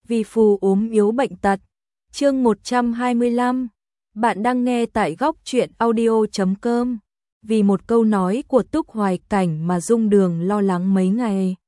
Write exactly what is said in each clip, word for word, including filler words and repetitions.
vì phù ốm yếu bệnh tật. Chương một trăm hai mươi lăm. Bạn đang nghe tại góc truyện audio chấm com. Vì một câu nói của Túc Hoài Cảnh mà Dung Đường lo lắng mấy ngày.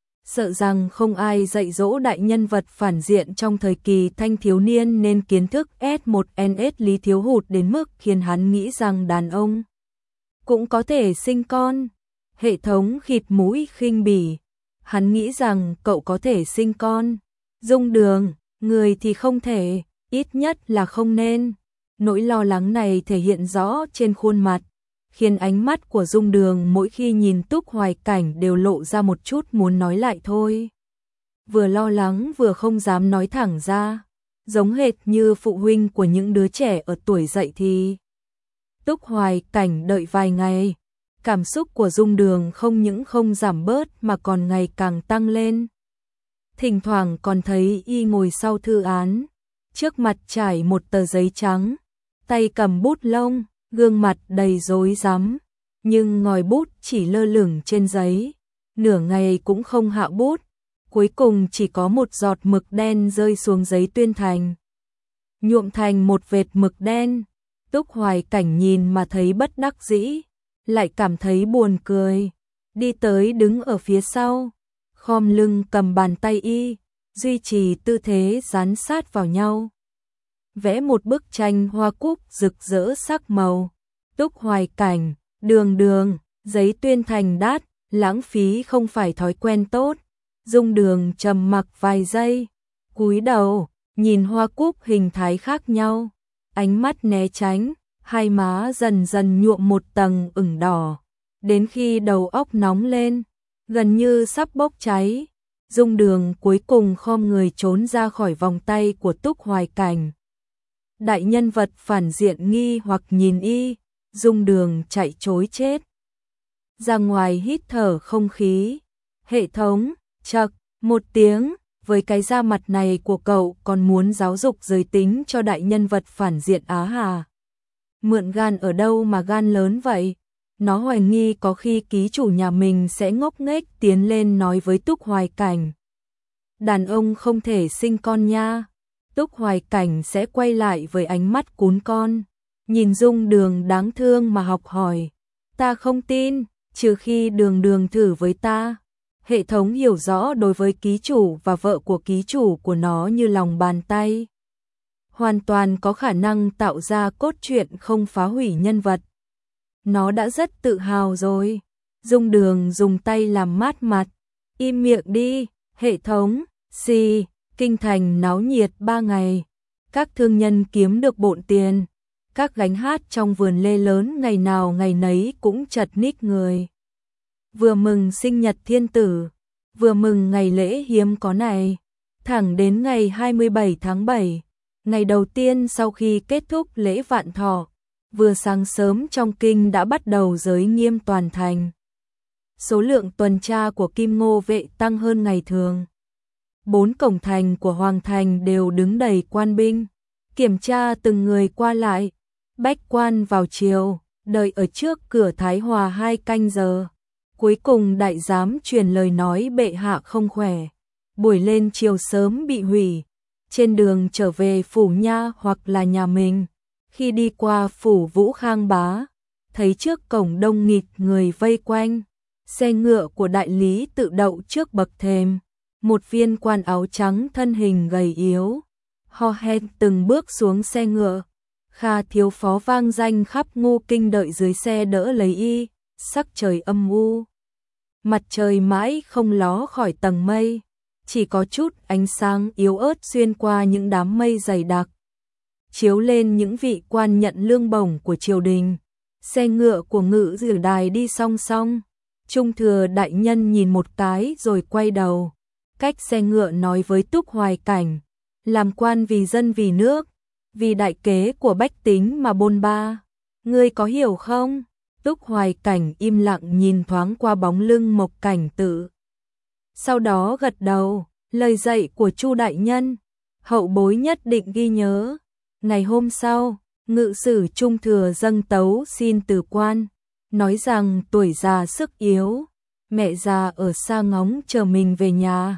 Sợ rằng không ai dạy dỗ đại nhân vật phản diện trong thời kỳ thanh thiếu niên nên kiến thức S một N S lý thiếu hụt đến mức khiến hắn nghĩ rằng đàn ông cũng có thể sinh con. Hệ thống khịt mũi khinh bỉ. Hắn nghĩ rằng cậu có thể sinh con. Dung Đường, người thì không thể, ít nhất là không nên. Nỗi lo lắng này thể hiện rõ trên khuôn mặt, khiến ánh mắt của Dung Đường mỗi khi nhìn Túc Hoài Cảnh đều lộ ra một chút muốn nói lại thôi. Vừa lo lắng vừa không dám nói thẳng ra, giống hệt như phụ huynh của những đứa trẻ ở tuổi dậy thì. Túc Hoài Cảnh đợi vài ngày, cảm xúc của Dung Đường không những không giảm bớt mà còn ngày càng tăng lên. Thỉnh thoảng còn thấy y ngồi sau thư án, trước mặt trải một tờ giấy trắng, tay cầm bút lông, gương mặt đầy rối rắm, nhưng ngòi bút chỉ lơ lửng trên giấy, nửa ngày cũng không hạ bút, cuối cùng chỉ có một giọt mực đen rơi xuống giấy tuyên thành, nhuộm thành một vệt mực đen. Túc Hoài Cảnh nhìn mà thấy bất đắc dĩ, lại cảm thấy buồn cười, đi tới đứng ở phía sau, khom lưng cầm bàn tay y, duy trì tư thế dán sát vào nhau. Vẽ một bức tranh hoa cúc rực rỡ sắc màu. Túc Hoài Cảnh, Đường Đường, giấy tuyên thành đắt, lãng phí không phải thói quen tốt. Dung Đường trầm mặc vài giây, cúi đầu, nhìn hoa cúc hình thái khác nhau, ánh mắt né tránh, hai má dần dần nhuộm một tầng ửng đỏ, đến khi đầu óc nóng lên, gần như sắp bốc cháy. Dung Đường cuối cùng khom người trốn ra khỏi vòng tay của Túc Hoài Cảnh. Đại nhân vật phản diện nghi hoặc nhìn y, Dung Đường chạy trối chết. Ra ngoài hít thở không khí. Hệ thống, chậc, một tiếng, với cái da mặt này của cậu còn muốn giáo dục giới tính cho đại nhân vật phản diện Á hà. Mượn gan ở đâu mà gan lớn vậy? Nó hoài nghi có khi ký chủ nhà mình sẽ ngốc nghếch tiến lên nói với Túc Hoài Cảnh. Đàn ông không thể sinh con nha. Túc Hoài Cảnh sẽ quay lại với ánh mắt cún con, nhìn Dung Đường đáng thương mà học hỏi. Ta không tin, trừ khi Đường Đường thử với ta. Hệ thống hiểu rõ đối với ký chủ và vợ của ký chủ của nó như lòng bàn tay. Hoàn toàn có khả năng tạo ra cốt truyện không phá hủy nhân vật. Nó đã rất tự hào rồi. Dung Đường dùng tay làm mát mặt. Im miệng đi, hệ thống, xì. Kinh thành náo nhiệt ba ngày, các thương nhân kiếm được bộn tiền, các gánh hát trong vườn lê lớn ngày nào ngày nấy cũng chật ních người. Vừa mừng sinh nhật thiên tử, vừa mừng ngày lễ hiếm có này, thẳng đến ngày hai mươi bảy tháng bảy, ngày đầu tiên sau khi kết thúc lễ vạn thọ, vừa sáng sớm trong kinh đã bắt đầu giới nghiêm toàn thành. Số lượng tuần tra của Kim Ngô vệ tăng hơn ngày thường. Bốn cổng thành của Hoàng thành đều đứng đầy quan binh, kiểm tra từng người qua lại. Bách quan vào triều, đợi ở trước cửa Thái Hòa hai canh giờ. Cuối cùng đại giám truyền lời nói bệ hạ không khỏe, buổi lên triều sớm bị hủy. Trên đường trở về phủ nha hoặc là nhà mình, khi đi qua phủ Vũ Khang Bá, thấy trước cổng đông nghịt người vây quanh, xe ngựa của đại lý tự đậu trước bậc thềm. Một viên quan áo trắng thân hình gầy yếu, ho hen từng bước xuống xe ngựa. Kha thiếu phó vang danh khắp Ngô Kinh đợi dưới xe đỡ lấy y, sắc trời âm u. Mặt trời mãi không ló khỏi tầng mây, chỉ có chút ánh sáng yếu ớt xuyên qua những đám mây dày đặc, chiếu lên những vị quan nhận lương bổng của triều đình. Xe ngựa của Ngự Sử Đài đi song song. Trung thừa đại nhân nhìn một cái rồi quay đầu, cách xe ngựa nói với Túc Hoài Cảnh, làm quan vì dân vì nước, vì đại kế của bách tính mà bôn ba, ngươi có hiểu không? Túc Hoài Cảnh im lặng nhìn thoáng qua bóng lưng Mộc Cảnh Tự. Sau đó gật đầu, lời dạy của Chu đại nhân, hậu bối nhất định ghi nhớ. Ngày hôm sau, Ngự sử Trung thừa dâng tấu xin từ quan, nói rằng tuổi già sức yếu, mẹ già ở xa ngóng chờ mình về nhà.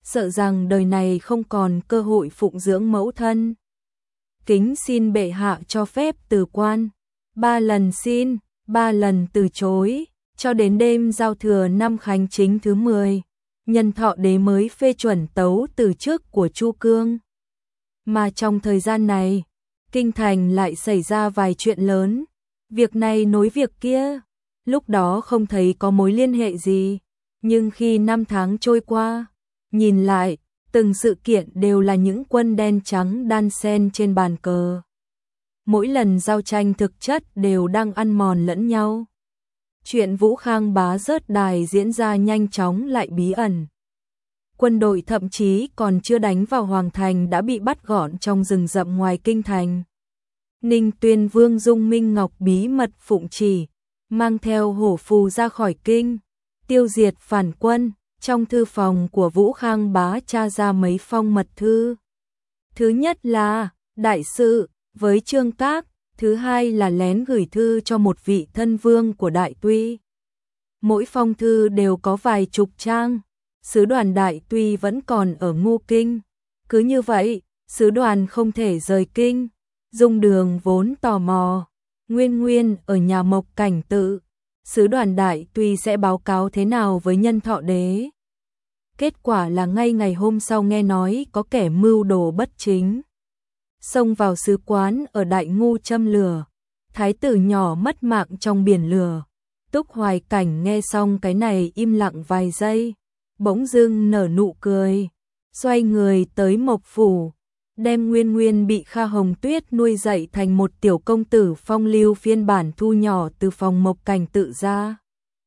sợ rằng đời này không còn cơ hội phụng dưỡng mẫu thân. Kính xin bệ hạ cho phép từ quan. Ba lần xin, ba lần từ chối, cho đến đêm giao thừa năm Khánh Chính thứ mười, Nhân Thọ Đế mới phê chuẩn tấu từ chức của Chu Cương. Mà trong thời gian này, kinh thành lại xảy ra vài chuyện lớn, việc này nối việc kia, lúc đó không thấy có mối liên hệ gì, nhưng khi năm tháng trôi qua, nhìn lại, từng sự kiện đều là những quân đen trắng đan xen trên bàn cờ. Mỗi lần giao tranh thực chất đều đang ăn mòn lẫn nhau. Chuyện Vũ Khang Bá rớt đài diễn ra nhanh chóng lại bí ẩn. Quân đội thậm chí còn chưa đánh vào Hoàng Thành đã bị bắt gọn trong rừng rậm ngoài kinh thành. Ninh Tuyên Vương Dung Minh Ngọc bí mật phụng chỉ, mang theo hổ phù ra khỏi kinh, tiêu diệt phản quân. Trong thư phòng của Vũ Khang Bá tra ra mấy phong mật thư. Thứ nhất là đại sự với Trương Các, thứ hai là lén gửi thư cho một vị thân vương của Đại Tuy. Mỗi phong thư đều có vài chục trang. Sứ đoàn Đại Tuy vẫn còn ở Ngô Kinh. Cứ như vậy, sứ đoàn không thể rời kinh. Dung Đường vốn tò mò, Nguyên Nguyên ở nhà Mộc Cảnh Tự, sứ đoàn Đại Tuy sẽ báo cáo thế nào với Nhân Thọ Đế. Kết quả là ngay ngày hôm sau nghe nói có kẻ mưu đồ bất chính xông vào sứ quán ở Đại Ngu châm lửa, thái tử nhỏ mất mạng trong biển lửa. Túc Hoài Cảnh nghe xong cái này im lặng vài giây, bỗng dưng nở nụ cười, xoay người tới Mộc phủ, đem Nguyên Nguyên bị Kha Hồng Tuyết nuôi dạy thành một tiểu công tử phong lưu phiên bản thu nhỏ từ phòng Mộc Cảnh Tự ra.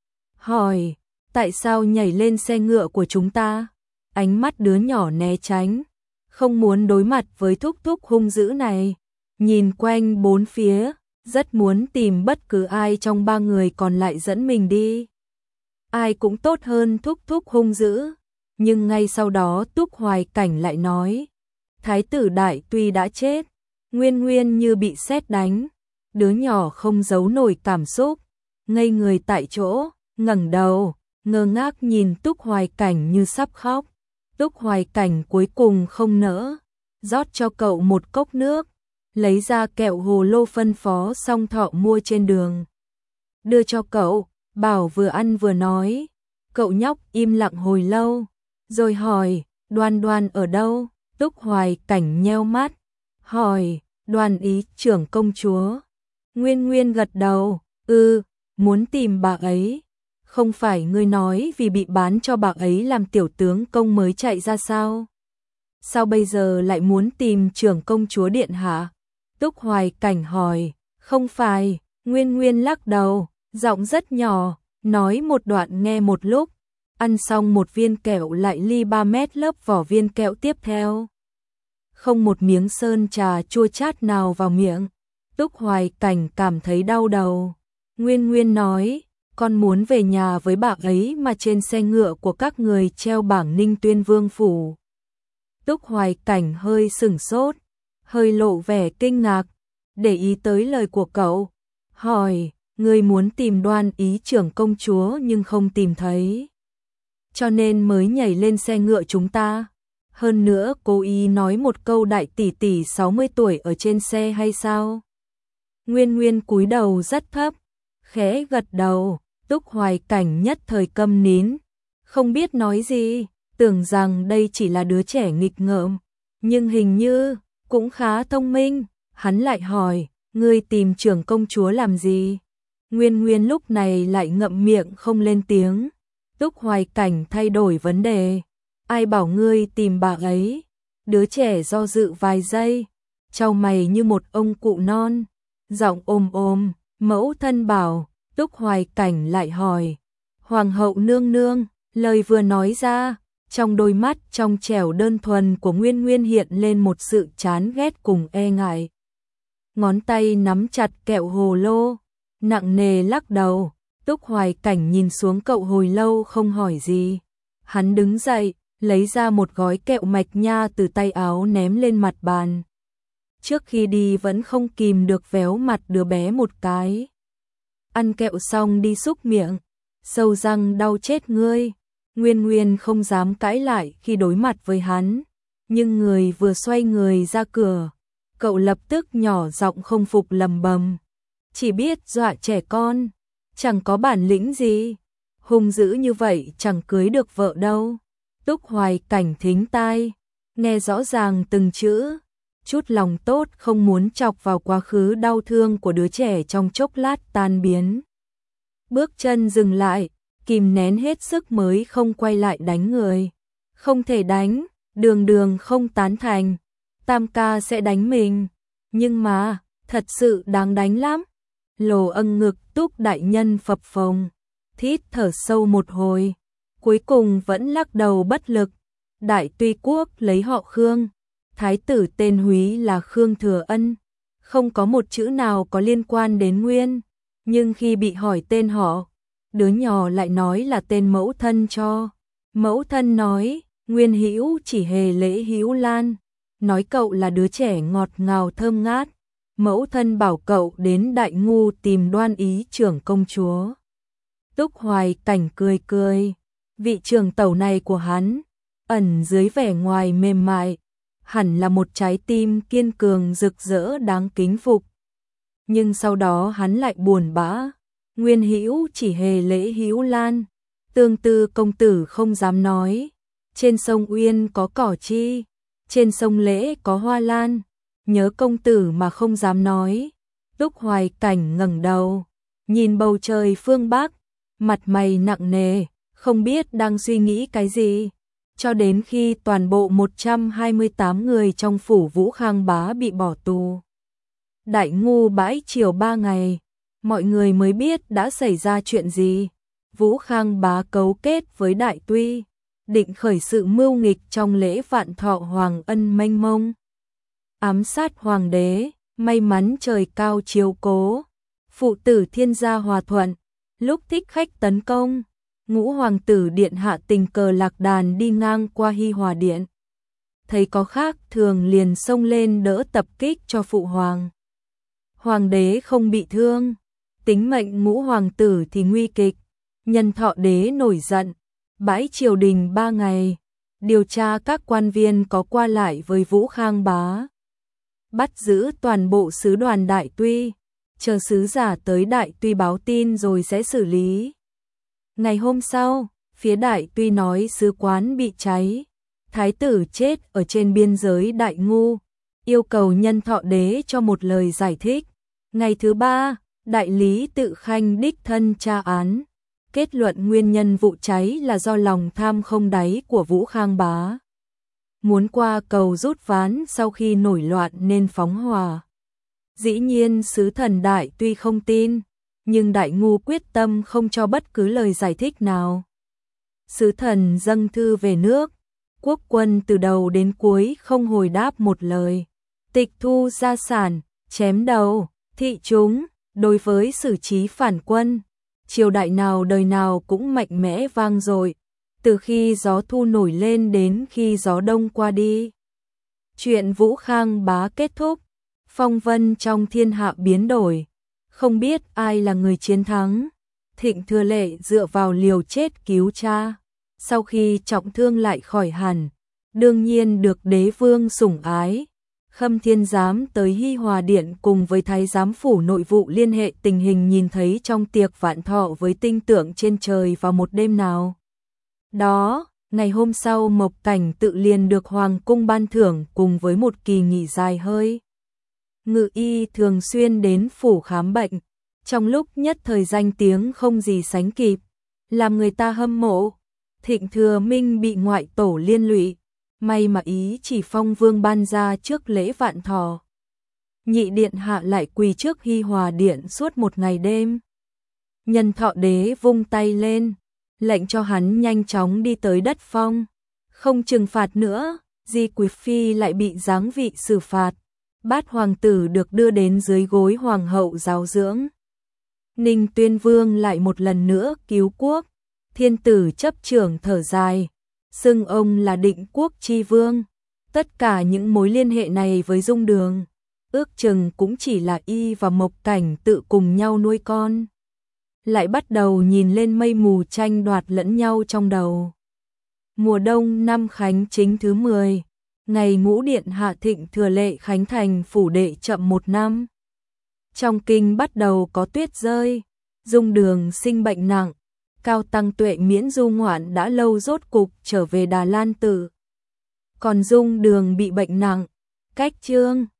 Hỏi, tại sao nhảy lên xe ngựa của chúng ta? Ánh mắt đứa nhỏ né tránh, không muốn đối mặt với thúc thúc hung dữ này. Nhìn quanh bốn phía, rất muốn tìm bất cứ ai trong ba người còn lại dẫn mình đi. Ai cũng tốt hơn thúc thúc hung dữ. Nhưng ngay sau đó Túc Hoài Cảnh lại nói, thái tử Đại Tuy đã chết. Nguyên Nguyên như bị sét đánh, đứa nhỏ không giấu nổi cảm xúc, ngây người tại chỗ, ngẩng đầu, ngơ ngác nhìn Túc Hoài Cảnh như sắp khóc. Túc Hoài Cảnh cuối cùng không nỡ, rót cho cậu một cốc nước, lấy ra kẹo hồ lô phân phó Song Thọ mua trên đường, đưa cho cậu, bảo vừa ăn vừa nói. Cậu nhóc im lặng hồi lâu, rồi hỏi, Đoan Đoan ở đâu? Túc Hoài Cảnh nheo mắt, hỏi, Đoan ý trưởng công chúa. Nguyên Nguyên gật đầu, ừ, muốn tìm bà ấy. Không phải ngươi nói vì bị bán cho bà ấy làm tiểu tướng công mới chạy ra sao? Sao bây giờ lại muốn tìm trưởng công chúa điện hạ? Túc Hoài Cảnh hỏi, không phải. Nguyên Nguyên lắc đầu, giọng rất nhỏ, nói một đoạn nghe một lúc. Ăn xong một viên kẹo lại ly ba mét lớp vỏ viên kẹo tiếp theo. Không một miếng sơn trà chua chát nào vào miệng. Túc Hoài Cảnh cảm thấy đau đầu. Nguyên Nguyên nói, con muốn về nhà với bà ấy mà trên xe ngựa của các người treo bảng Ninh Tuyên Vương phủ. Túc Hoài Cảnh hơi sửng sốt, hơi lộ vẻ kinh ngạc, để ý tới lời của cậu, hỏi, ngươi muốn tìm Đoan ý trưởng công chúa nhưng không tìm thấy, cho nên mới nhảy lên xe ngựa chúng ta. Hơn nữa cố ý nói một câu đại tỷ tỷ sáu mươi tuổi ở trên xe hay sao? Nguyên Nguyên cúi đầu rất thấp, khẽ gật đầu. Túc Hoài Cảnh nhất thời câm nín, không biết nói gì, tưởng rằng đây chỉ là đứa trẻ nghịch ngợm, nhưng hình như cũng khá thông minh. Hắn lại hỏi, ngươi tìm trưởng công chúa làm gì? Nguyên Nguyên lúc này lại ngậm miệng không lên tiếng. Túc Hoài Cảnh thay đổi vấn đề, ai bảo ngươi tìm bà ấy? Đứa trẻ do dự vài giây, chau mày như một ông cụ non, giọng ôm ôm, mẫu thân bảo. Túc Hoài Cảnh lại hỏi, Hoàng hậu nương nương. Lời vừa nói ra, trong đôi mắt trong trẻo đơn thuần của Nguyên Nguyên hiện lên một sự chán ghét cùng e ngại. Ngón tay nắm chặt kẹo hồ lô, nặng nề lắc đầu. Túc Hoài Cảnh nhìn xuống cậu hồi lâu không hỏi gì. Hắn đứng dậy, lấy ra một gói kẹo mạch nha từ tay áo ném lên mặt bàn. Trước khi đi vẫn không kìm được véo mặt đứa bé một cái. Ăn kẹo xong đi xúc miệng, sâu răng đau chết ngươi. Nguyên Nguyên không dám cãi lại khi đối mặt với hắn, nhưng người vừa xoay người ra cửa, cậu lập tức nhỏ giọng không phục lầm bầm. Chỉ biết dọa trẻ con, chẳng có bản lĩnh gì, hung dữ như vậy chẳng cưới được vợ đâu. Túc Hoài Cảnh thính tai, nghe rõ ràng từng chữ, chút lòng tốt không muốn chọc vào quá khứ đau thương của đứa trẻ trong chốc lát tan biến. Bước chân dừng lại, kìm nén hết sức mới không quay lại đánh người. Không thể đánh, Đường Đường không tán thành, Tam ca sẽ đánh mình, nhưng mà, thật sự đáng đánh lắm. Lồ âng ngực Túc đại nhân phập phồng, thít thở sâu một hồi, cuối cùng vẫn lắc đầu bất lực. Đại Tuy quốc lấy họ Khương, thái tử tên Húy là Khương Thừa Ân, không có một chữ nào có liên quan đến Nguyên, nhưng khi bị hỏi tên họ, đứa nhỏ lại nói là tên mẫu thân cho. Mẫu thân nói, Nguyên Hữu chỉ hề lễ Hữu Lan, nói cậu là đứa trẻ ngọt ngào thơm ngát. Mẫu thân bảo cậu đến Đại Ngu tìm Đoan Ý trưởng công chúa. Túc Hoài Cảnh cười cười, vị trưởng tẩu này của hắn, ẩn dưới vẻ ngoài mềm mại, hẳn là một trái tim kiên cường rực rỡ đáng kính phục. Nhưng sau đó hắn lại buồn bã, Nguyên Hữu chỉ hề lễ Hữu Lan, Tương Tư công tử không dám nói, trên sông Uyên có cỏ chi, trên sông Lễ có hoa lan, nhớ công tử mà không dám nói. Túc Hoài Cảnh ngẩng đầu, nhìn bầu trời phương Bắc, mặt mày nặng nề, không biết đang suy nghĩ cái gì, cho đến khi toàn bộ một trăm hai mươi tám người trong phủ Vũ Khang Bá bị bỏ tù. Đại Ngu bãi triều ba ngày, mọi người mới biết đã xảy ra chuyện gì. Vũ Khang Bá cấu kết với Đại Tuy, định khởi sự mưu nghịch trong lễ vạn thọ hoàng ân mênh mông, ám sát hoàng đế. May mắn trời cao chiếu cố, phụ tử thiên gia hòa thuận. Lúc thích khách tấn công, Ngũ hoàng tử điện hạ tình cờ lạc đàn đi ngang qua Hi Hòa điện, thấy có khác thường liền xông lên đỡ tập kích cho phụ hoàng. Hoàng đế không bị thương, tính mệnh Ngũ hoàng tử thì nguy kịch. Nhân Thọ đế nổi giận, bãi triều đình ba ngày, điều tra các quan viên có qua lại với Vũ Khang Bá, bắt giữ toàn bộ sứ đoàn Đại Tuy, chờ sứ giả tới Đại Tuy báo tin rồi sẽ xử lý. Ngày hôm sau, phía Đại Tuy nói sứ quán bị cháy, thái tử chết ở trên biên giới Đại Ngu, yêu cầu Nhân Thọ đế cho một lời giải thích. Ngày thứ ba, đại lý Tự Khanh đích thân tra án, kết luận nguyên nhân vụ cháy là do lòng tham không đáy của Vũ Khang Bá, muốn qua cầu rút ván sau khi nổi loạn nên phóng hỏa. Dĩ nhiên sứ thần Đại Tuy không tin, nhưng Đại Ngu quyết tâm không cho bất cứ lời giải thích nào. Sứ thần dâng thư về nước, quốc quân từ đầu đến cuối không hồi đáp một lời, tịch thu gia sản, chém đầu, thị chúng. Đối với xử trí phản quân, triều đại nào đời nào cũng mạnh mẽ vang dội, từ khi gió thu nổi lên đến khi gió đông qua đi. Chuyện Vũ Khang Bá kết thúc, phong vân trong thiên hạ biến đổi, không biết ai là người chiến thắng. Thịnh Thừa Lệ dựa vào liều chết cứu cha, sau khi trọng thương lại khỏi hẳn, đương nhiên được đế vương sủng ái. Khâm Thiên Giám tới Hi Hòa điện cùng với Thái giám phủ nội vụ liên hệ tình hình nhìn thấy trong tiệc vạn thọ với tinh tượng trên trời vào một đêm nào đó. Ngày hôm sau Mộc Cảnh tự liền được hoàng cung ban thưởng cùng với một kỳ nghỉ dài hơi. Ngự y thường xuyên đến phủ khám bệnh, trong lúc nhất thời danh tiếng không gì sánh kịp, làm người ta hâm mộ. Thịnh Thừa Minh bị ngoại tổ liên lụy, may mà ý chỉ phong vương ban ra trước lễ vạn thọ. Nhị điện hạ lại quỳ trước Hi Hòa điện suốt một ngày đêm. Nhân Thọ đế vung tay lên, lệnh cho hắn nhanh chóng đi tới đất phong, không trừng phạt nữa. Di Quý phi lại bị giáng vị xử phạt, bát hoàng tử được đưa đến dưới gối hoàng hậu giáo dưỡng. Ninh Tuyên vương lại một lần nữa cứu quốc, thiên tử chấp trưởng thở dài, xưng ông là Định Quốc chi vương. Tất cả những mối liên hệ này với Dung Đường, ước chừng cũng chỉ là y và Mộc Cảnh tự cùng nhau nuôi con, lại bắt đầu nhìn lên mây mù tranh đoạt lẫn nhau trong đầu. Mùa đông năm Khánh Chính thứ mười, ngày Ngũ Điện Hạ Thịnh thừa lệ khánh thành phủ đệ chậm một năm. Trong kinh bắt đầu có tuyết rơi, Dung Đường sinh bệnh nặng, Cao Tăng Tuệ miễn du ngoạn đã lâu rốt cục trở về Đà Lan Tử. Còn Dung Đường bị bệnh nặng, cách Trương